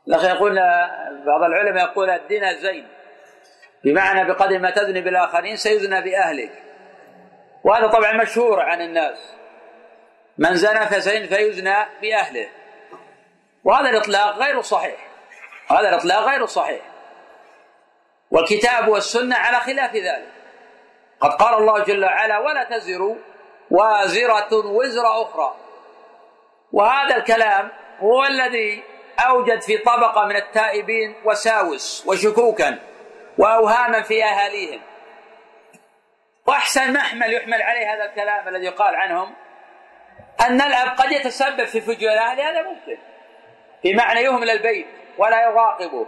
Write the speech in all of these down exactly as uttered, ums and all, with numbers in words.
الأخ يقول، بعض العلماء يقول الدين زين، بمعنى بقدر ما تزني بالآخرين سيزنى بأهلك، وهذا طبعا مشهور عن الناس، من زنى فسين فيزنى بأهله، وهذا الإطلاق غير صحيح، هذا الإطلاق غير صحيح، والكتاب والسنة على خلاف ذلك. قد قال الله جل وعلا: ولا تزر وازرة وزر أخرى، وهذا الكلام هو الذي أوجد في طبقة من التائبين وساوس وشكوكا وأوهاما في أهاليهم. وأحسن محمل يحمل عليه هذا الكلام الذي يقال عنهم أن الأب قد يتسبب في فجور الأهل، هذا ممكن، بمعنى يهمل البيت ولا يراقبه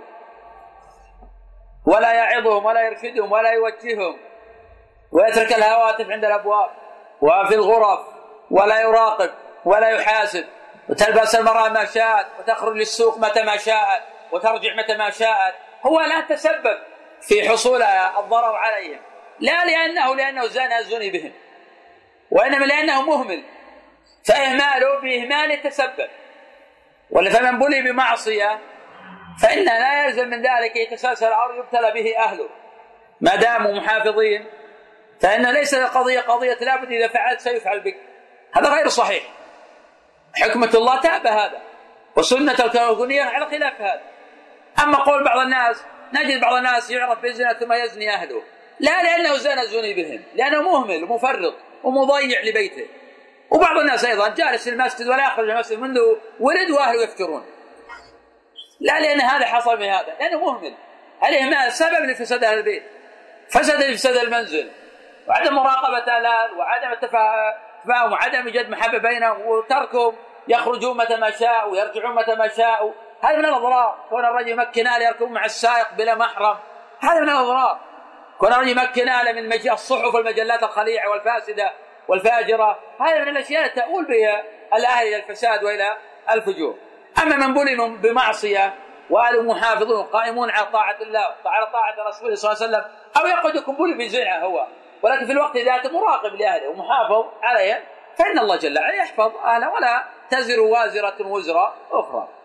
ولا يعظهم ولا يرشدهم ولا يوجههم، ويترك الهواتف عند الأبواب وفي الغرف ولا يراقب ولا يحاسب، وتلبس المرأة ما شاءت وتخرج للسوق متى ما شاءت وترجع متى ما شاءت. هو لا تسبب في حصول الضرر عليهم، لا لأنه لأنه زنى زني بهم، وإنما لأنه مهمل، فإهماله بإهمال يتسبب. ولا فمن بلي بمعصية فإن لا يلزم من ذلك يتسلسل الأمر يبتلى به أهله، ما داموا محافظين، فإن ليس القضية قضية لابد إذا فعلت سيفعل بك، هذا غير صحيح. حكمة الله تابع هذا، وسنة الكونية على خلاف هذا. أما قول بعض الناس، نجد بعض الناس يعرف بالزنا ثم يزني أهله، لا لأنه زنى زني بهم، لأنه مهمل ومفرط ومضيع لبيته. وبعض الناس أيضا جالس في المسجد ولا يخرج المسجد منذ ولد وأهله يفترون، لا لأن هذا حصل من هذا، لأنه مهمل. الإهمال سبب لفساد أهل البيت، فسد لفساد المنزل، وعدم مراقبة الأهل، وعدم التفاهم، وعدم إيجاد محبة بينهم، وتركهم يخرجون متى ما شاءوا ويرجعون متى ما شاءوا. هذا من الأضرار. كون الرجل يمكن آله يركب مع السائق بلا محرم، هذا من الأضرار. كون الرجل يمكن آله من الصحف والمجلات الخليعة والفاسدة والفاجرة، هذا من الأشياء تؤول بها الأهل إلى الفساد وإلى الفجور. أما من بلي بمعصية وأهل محافظون قائمون على طاعة الله وعلى طاعة رسوله صلى الله عليه وسلم، أو يقعد يكون بلي بزنا هو، ولكن في الوقت ذاته مراقب لأهله ومحافظ عليهم، فإن الله جل وعلا يحفظ أهله، ولا تزر وازرة وزر أخرى.